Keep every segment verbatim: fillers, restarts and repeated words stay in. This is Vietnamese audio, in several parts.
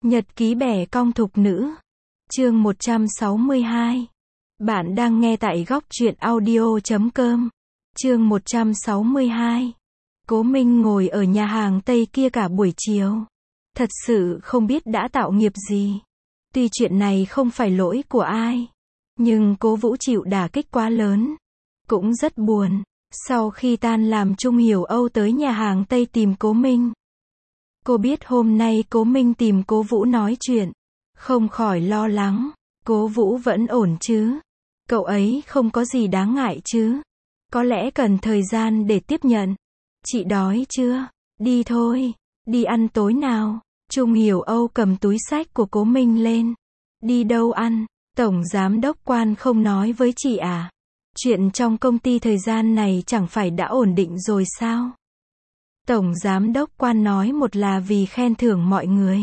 Nhật ký bẻ cong thục nữ. Chương một trăm sáu mươi hai. Bạn đang nghe tại góc truyện audio chấm com. Chương một trăm sáu mươi hai. Cố Minh ngồi ở nhà hàng Tây kia cả buổi chiều. Thật sự không biết đã tạo nghiệp gì. Tuy chuyện này không phải lỗi của ai, nhưng Cố Vũ chịu đả kích quá lớn. Cũng rất buồn. Sau khi tan làm, Trung Hiểu Âu tới nhà hàng Tây tìm Cố Minh. Cô biết hôm nay Cố Minh tìm Cố Vũ nói chuyện, không khỏi lo lắng. Cố Vũ vẫn ổn chứ? Cậu ấy không có gì đáng ngại chứ? Có lẽ cần thời gian để tiếp nhận. Chị đói chưa? Đi thôi, đi ăn tối nào. Trung Hiểu Âu cầm túi xách của Cố Minh lên. Đi đâu ăn? Tổng giám đốc Quan không nói với chị à? Chuyện trong công ty thời gian này chẳng phải đã ổn định rồi sao? Tổng giám đốc Quan nói, một là vì khen thưởng mọi người,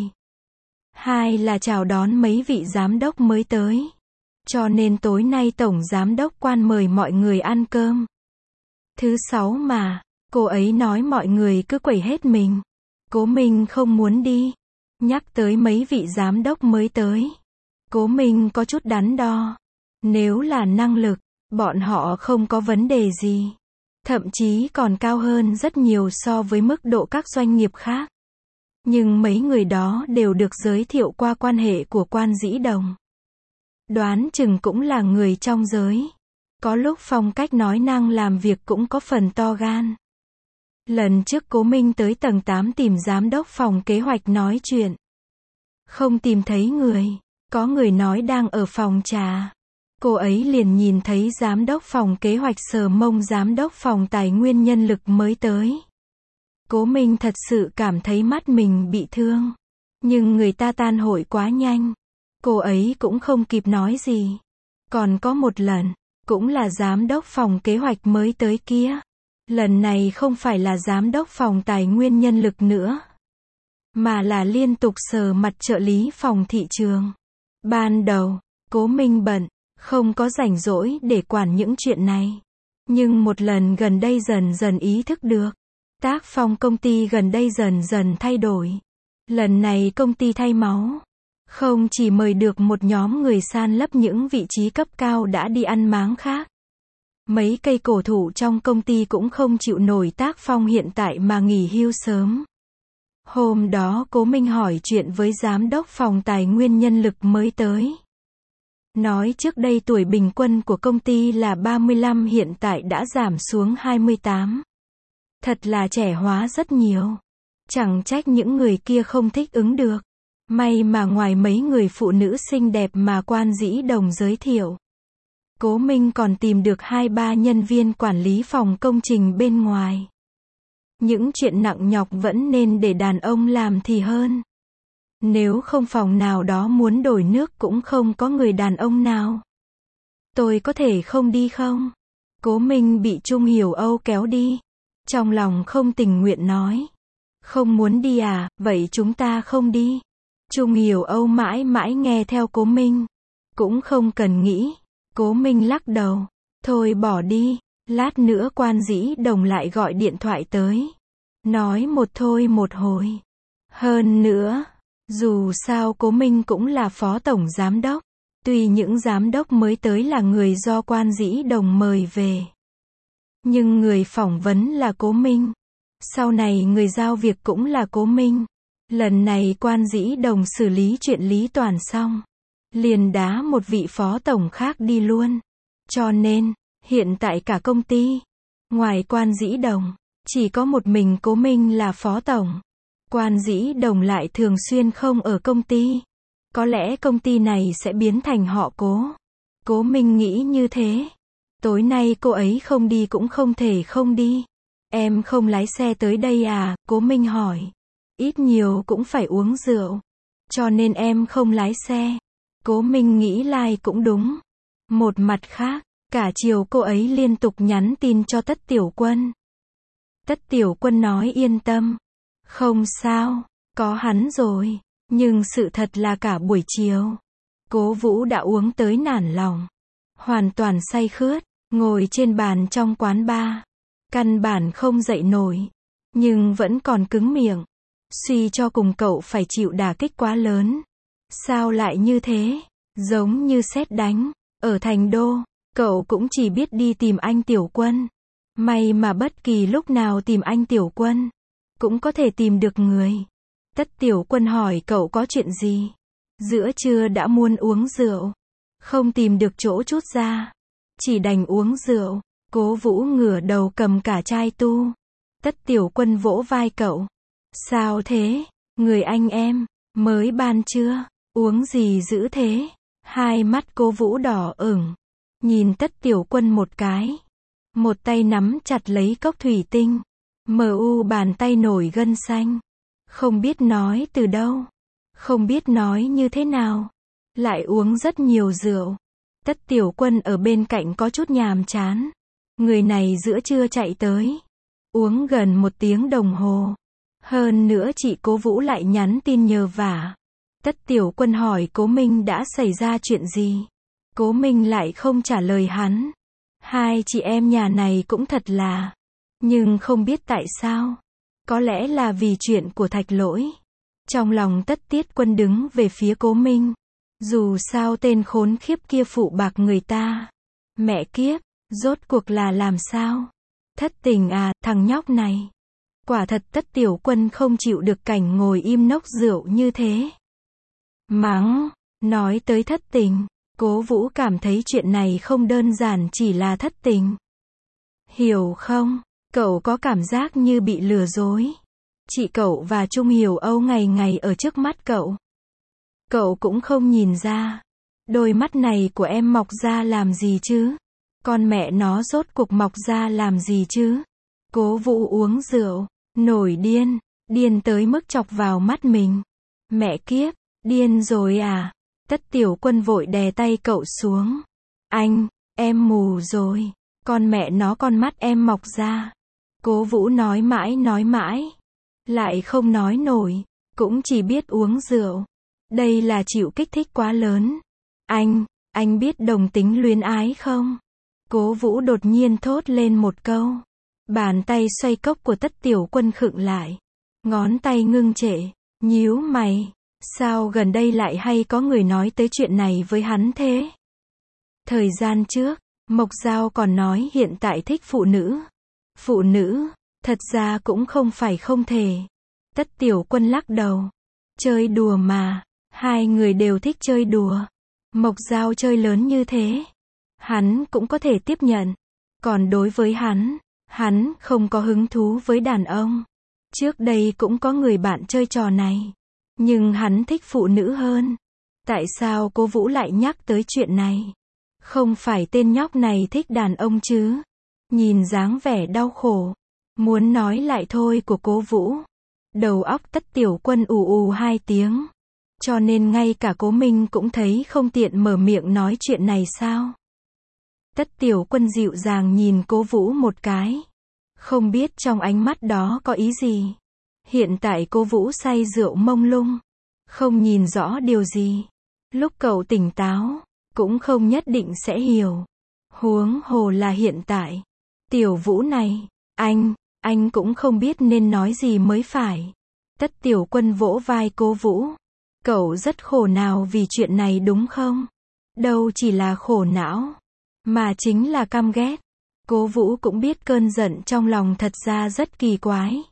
hai là chào đón mấy vị giám đốc mới tới. Cho nên tối nay Tổng giám đốc Quan mời mọi người ăn cơm. Thứ sáu mà, cô ấy nói mọi người cứ quẩy hết mình. Cố Minh không muốn đi. Nhắc tới mấy vị giám đốc mới tới, Cố Minh có chút đắn đo. Nếu là năng lực, bọn họ không có vấn đề gì. Thậm chí còn cao hơn rất nhiều so với mức độ các doanh nghiệp khác. Nhưng mấy người đó đều được giới thiệu qua quan hệ của Quan Dĩ Đồng. Đoán chừng cũng là người trong giới. Có lúc phong cách nói năng làm việc cũng có phần to gan. Lần trước Cố Minh tới tầng tám tìm giám đốc phòng kế hoạch nói chuyện, không tìm thấy người. Có người nói đang ở phòng trà. Cô ấy liền nhìn thấy giám đốc phòng kế hoạch sờ mông giám đốc phòng tài nguyên nhân lực mới tới. Cố Minh thật sự cảm thấy mắt mình bị thương. Nhưng người ta tan hội quá nhanh. Cô ấy cũng không kịp nói gì. Còn có một lần, cũng là giám đốc phòng kế hoạch mới tới kia. Lần này không phải là giám đốc phòng tài nguyên nhân lực nữa, mà là liên tục sờ mặt trợ lý phòng thị trường. Ban đầu, Cố Minh bận, không có rảnh rỗi để quản những chuyện này. Nhưng một lần gần đây dần dần ý thức được. Tác phong công ty gần đây dần dần thay đổi. Lần này công ty thay máu. Không chỉ mời được một nhóm người san lấp những vị trí cấp cao đã đi ăn máng khác. Mấy cây cổ thụ trong công ty cũng không chịu nổi tác phong hiện tại mà nghỉ hưu sớm. Hôm đó Cố Minh hỏi chuyện với giám đốc phòng tài nguyên nhân lực mới tới. Nói trước đây tuổi bình quân của công ty là ba mươi lăm, hiện tại đã giảm xuống hai mươi tám. Thật là trẻ hóa rất nhiều. Chẳng trách những người kia không thích ứng được. May mà ngoài mấy người phụ nữ xinh đẹp mà Quan Dĩ Đồng giới thiệu, Cố Minh còn tìm được hai ba nhân viên quản lý phòng công trình bên ngoài. Những chuyện nặng nhọc vẫn nên để đàn ông làm thì hơn. Nếu không phòng nào đó muốn đổi nước cũng không có người đàn ông nào. Tôi có thể không đi không? Cố Minh bị Trung Hiểu Âu kéo đi. Trong lòng không tình nguyện nói. Không muốn đi à, vậy chúng ta không đi. Trung Hiểu Âu mãi mãi nghe theo Cố Minh. Cũng không cần nghĩ. Cố Minh lắc đầu. Thôi bỏ đi. Lát nữa Quan Dĩ Đồng lại gọi điện thoại tới. Nói một thôi một hồi. Hơn nữa, dù sao Cố Minh cũng là phó tổng giám đốc. Tuy những giám đốc mới tới là người do Quan Dĩ Đồng mời về, nhưng người phỏng vấn là Cố Minh. Sau này người giao việc cũng là Cố Minh. Lần này Quan Dĩ Đồng xử lý chuyện Lý Toàn xong, liền đá một vị phó tổng khác đi luôn. Cho nên, hiện tại cả công ty, ngoài Quan Dĩ Đồng, chỉ có một mình Cố Minh là phó tổng. Quan Dĩ Đồng lại thường xuyên không ở công ty. Có lẽ công ty này sẽ biến thành họ Cố. Cố Minh nghĩ như thế. Tối nay cô ấy không đi cũng không thể không đi. Em không lái xe tới đây à? Cố Minh hỏi. Ít nhiều cũng phải uống rượu, cho nên em không lái xe. Cố Minh nghĩ lai cũng đúng. Một mặt khác, cả chiều cô ấy liên tục nhắn tin cho Tất Tiểu Quân. Tất Tiểu Quân nói yên tâm. Không sao, có hắn rồi. Nhưng sự thật là cả buổi chiều, Cố Vũ đã uống tới nản lòng. Hoàn toàn say khướt, ngồi trên bàn trong quán bar. Căn bản không dậy nổi, nhưng vẫn còn cứng miệng. Suy cho cùng cậu phải chịu đả kích quá lớn. Sao lại như thế? Giống như sét đánh. Ở thành đô, cậu cũng chỉ biết đi tìm anh Tiểu Quân. May mà bất kỳ lúc nào tìm anh Tiểu Quân, cũng có thể tìm được người. Tất Tiểu Quân hỏi cậu có chuyện gì? Giữa trưa đã muốn uống rượu. Không tìm được chỗ trút ra. Chỉ đành uống rượu. Cố Vũ ngửa đầu cầm cả chai tu. Tất Tiểu Quân vỗ vai cậu. Sao thế? Người anh em, mới ban trưa, uống gì dữ thế? Hai mắt Cố Vũ đỏ ửng. Nhìn Tất Tiểu Quân một cái. Một tay nắm chặt lấy cốc thủy tinh. Mờ u bàn tay nổi gân xanh. Không biết nói từ đâu. Không biết nói như thế nào. Lại uống rất nhiều rượu. Tất Tiểu Quân ở bên cạnh có chút nhàm chán. Người này giữa trưa chạy tới. Uống gần một tiếng đồng hồ. Hơn nữa chị Cố Vũ lại nhắn tin nhờ vả. Tất Tiểu Quân hỏi Cố Minh đã xảy ra chuyện gì. Cố Minh lại không trả lời hắn. Hai chị em nhà này cũng thật là. Nhưng không biết tại sao. Có lẽ là vì chuyện của Thạch Lỗi. Trong lòng Tất Tiết Quân đứng về phía Cố Minh. Dù sao tên khốn khiếp kia phụ bạc người ta. Mẹ kiếp, rốt cuộc là làm sao? Thất tình à, thằng nhóc này. Quả thật Tất Tiểu Quân không chịu được cảnh ngồi im nốc rượu như thế. Mắng, nói tới thất tình. Cố Vũ cảm thấy chuyện này không đơn giản chỉ là thất tình. Hiểu không? Cậu có cảm giác như bị lừa dối. Chị cậu và Trung Hiểu Âu ngày ngày ở trước mắt cậu. Cậu cũng không nhìn ra. Đôi mắt này của em mọc ra làm gì chứ? Con mẹ nó rốt cuộc mọc ra làm gì chứ? Cố Vũ uống rượu, nổi điên, điên tới mức chọc vào mắt mình. Mẹ kiếp, điên rồi à? Tất Tiểu Quân vội đè tay cậu xuống. Anh, em mù rồi. Con mẹ nó con mắt em mọc ra. Cố Vũ nói mãi nói mãi. Lại không nói nổi. Cũng chỉ biết uống rượu. Đây là chịu kích thích quá lớn. Anh, anh biết đồng tính luyến ái không? Cố Vũ đột nhiên thốt lên một câu. Bàn tay xoay cốc của Tất Tiểu Quân khựng lại. Ngón tay ngưng trệ. Nhíu mày. Sao gần đây lại hay có người nói tới chuyện này với hắn thế? Thời gian trước, Mộc Giao còn nói hiện tại thích phụ nữ. Phụ nữ, thật ra cũng không phải không thể. Tất Tiểu Quân lắc đầu. Chơi đùa mà, hai người đều thích chơi đùa. Mộc Giao chơi lớn như thế, hắn cũng có thể tiếp nhận. Còn đối với hắn, hắn không có hứng thú với đàn ông. Trước đây cũng có người bạn chơi trò này. Nhưng hắn thích phụ nữ hơn. Tại sao Cố Vũ lại nhắc tới chuyện này? Không phải tên nhóc này thích đàn ông chứ? Nhìn dáng vẻ đau khổ, muốn nói lại thôi của Cố Vũ. Đầu óc Tất Tiểu Quân ù ù hai tiếng. Cho nên ngay cả Cố Minh cũng thấy không tiện mở miệng nói chuyện này sao? Tất Tiểu Quân dịu dàng nhìn Cố Vũ một cái. Không biết trong ánh mắt đó có ý gì. Hiện tại Cố Vũ say rượu mông lung. Không nhìn rõ điều gì. Lúc cậu tỉnh táo, cũng không nhất định sẽ hiểu. Huống hồ là hiện tại. Tiểu Vũ này, anh, anh cũng không biết nên nói gì mới phải. Tất Tiểu Quân vỗ vai Cố Vũ. Cậu rất khổ não vì chuyện này đúng không? Đâu chỉ là khổ não, mà chính là căm ghét. Cố Vũ cũng biết cơn giận trong lòng thật ra rất kỳ quái.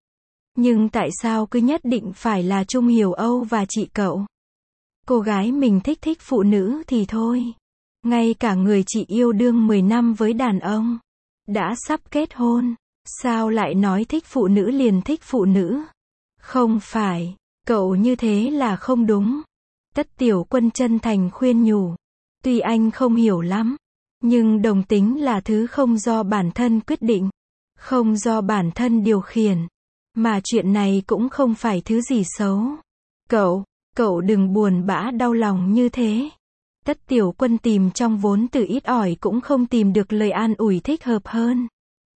Nhưng tại sao cứ nhất định phải là Trung Hiểu Âu và chị cậu? Cô gái mình thích thích phụ nữ thì thôi. Ngay cả người chị yêu đương mười năm với đàn ông, đã sắp kết hôn, sao lại nói thích phụ nữ liền thích phụ nữ? Không phải, cậu như thế là không đúng. Tất Tiểu Quân chân thành khuyên nhủ. Tuy anh không hiểu lắm, nhưng đồng tính là thứ không do bản thân quyết định, không do bản thân điều khiển. Mà chuyện này cũng không phải thứ gì xấu. Cậu, cậu đừng buồn bã đau lòng như thế. Tất Tiểu Quân tìm trong vốn từ ít ỏi cũng không tìm được lời an ủi thích hợp hơn.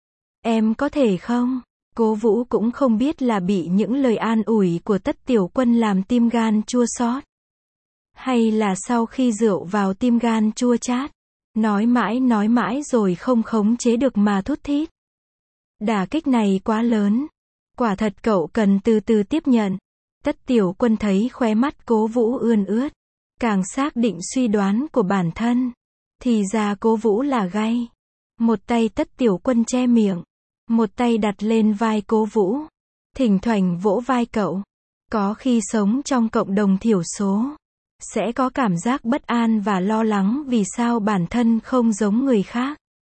Em có thể không? Cố Vũ cũng không biết là bị những lời an ủi của Tất Tiểu Quân làm tim gan chua xót, hay là sau khi rượu vào tim gan chua chát, nói mãi nói mãi rồi không khống chế được mà thút thít. Đả kích này quá lớn. Quả thật cậu cần từ từ tiếp nhận. Tất Tiểu Quân thấy khóe mắt Cố Vũ ươn ướt, càng xác định suy đoán của bản thân. Thì ra Cố Vũ là gay. Một tay Tất Tiểu Quân che miệng, một tay đặt lên vai Cố Vũ, thỉnh thoảng vỗ vai cậu. Có khi sống trong cộng đồng thiểu số, sẽ có cảm giác bất an và lo lắng vì sao bản thân không giống người khác.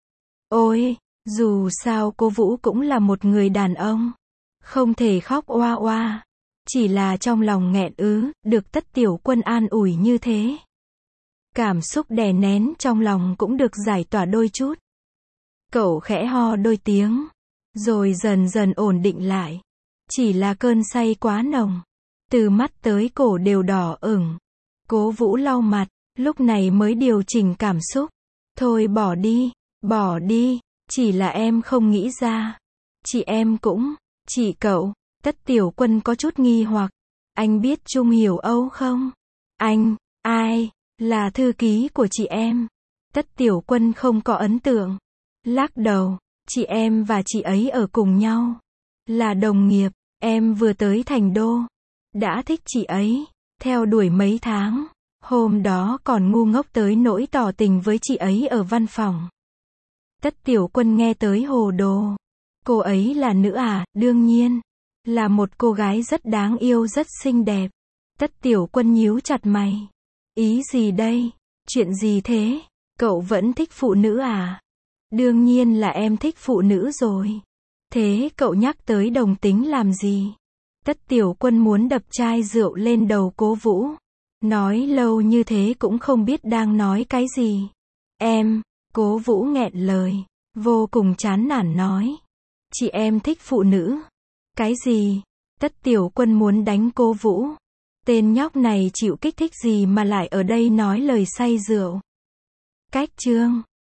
Ôi, dù sao Cố Vũ cũng là một người đàn ông, không thể khóc oa oa. Chỉ là trong lòng nghẹn ứ, được Tất Tiểu Quân an ủi như thế. Cảm xúc đè nén trong lòng cũng được giải tỏa đôi chút. Cậu khẽ ho đôi tiếng, rồi dần dần ổn định lại. Chỉ là cơn say quá nồng, từ mắt tới cổ đều đỏ ửng. Cố Vũ lau mặt, lúc này mới điều chỉnh cảm xúc. Thôi bỏ đi, bỏ đi, chỉ là em không nghĩ ra. Chị em cũng, chị cậu. Tất Tiểu Quân có chút nghi hoặc. Anh biết Trung Hiểu Âu không? Anh, ai? Là thư ký của chị em. Tất Tiểu Quân không có ấn tượng. Lắc đầu, chị em và chị ấy ở cùng nhau. Là đồng nghiệp, em vừa tới Thành Đô. Đã thích chị ấy, theo đuổi mấy tháng. Hôm đó còn ngu ngốc tới nỗi tỏ tình với chị ấy ở văn phòng. Tất Tiểu Quân nghe tới hồ đồ. Cô ấy là nữ à? Đương nhiên. Là một cô gái rất đáng yêu, rất xinh đẹp. Tất Tiểu Quân nhíu chặt mày. Ý gì đây? Chuyện gì thế? Cậu vẫn thích phụ nữ à? Đương nhiên là em thích phụ nữ rồi. Thế cậu nhắc tới đồng tính làm gì? Tất Tiểu Quân muốn đập chai rượu lên đầu Cố Vũ. Nói lâu như thế cũng không biết đang nói cái gì. Em, Cố Vũ nghẹn lời, vô cùng chán nản nói. Chị em thích phụ nữ. Cái gì? Tất Tiểu Quân muốn đánh Cố Vũ. Tên nhóc này chịu kích thích gì mà lại ở đây nói lời say rượu. Cách chương